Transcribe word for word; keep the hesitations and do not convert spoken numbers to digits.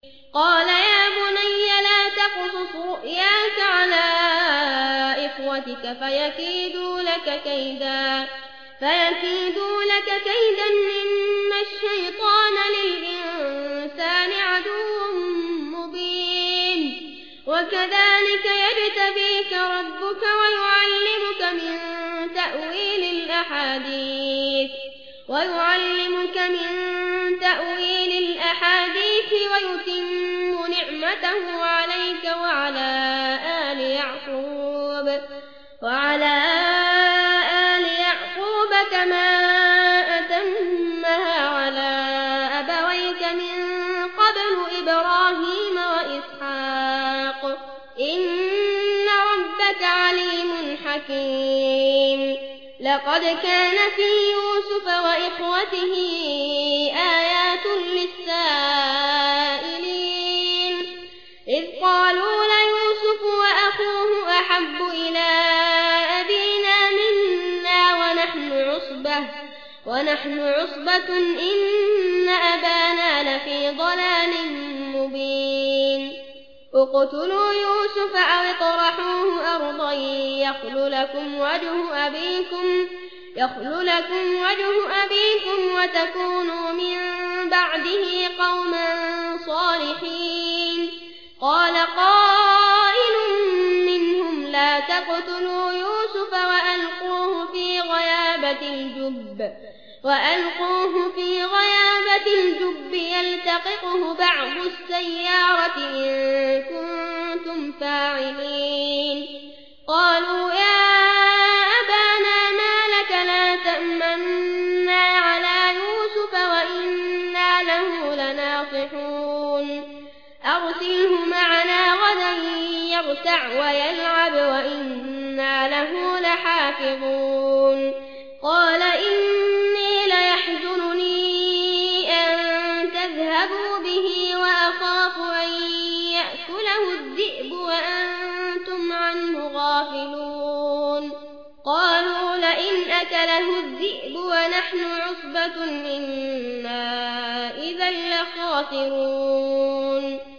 قال يا بني لا تقصص رؤياك على إخوتك فيكيدوا لك كيدا فيكيدوا لك كيدا إن الشيطان للإنسان عدو مبين وكذلك يجتبيك ربك ويعلمك من تأويل الأحاديث ويعلمك من تأويل الأحاديث ويتم نعمته عليك وعلى آل يعقوب وعلى آل يعقوب كما أتمها على أبويك من قبل إبراهيم وإسحاق إن ربك عليم حكيم لقد كان في يوسف وإخوته آيات للسائلين إذ قالوا ليوسف وأخوه أحب إلى أبينا منا ونحن عصبة ونحن عصبة إن أبانا لفي ضلال مبين اقتلوا يوسف أو اطرحوه أرضا يخل لكم وجه أبيكم يخل لكم وجه أبيكم وتكونوا من بعده قوما صالحين قال قائل منهم لا تقتلوا يوسف وألقوه في غيابة الجب وألقوه في غيابة الجب يلتقطه بعض السيارة إن كنتم فاعلين قالوا يا أبانا ما لك لا تأمنا على يوسف وإنا له لناصحون أرسله معنا غدا يرتع ويلعب وإنا له لحافظون قال إني ليحزنني أن تذهبوا به وأخاف أن يأكله الذئب وأنتم عنه غافلون قالوا لئن أكله الذئب ونحن عصبة إنا إذا لخاسرون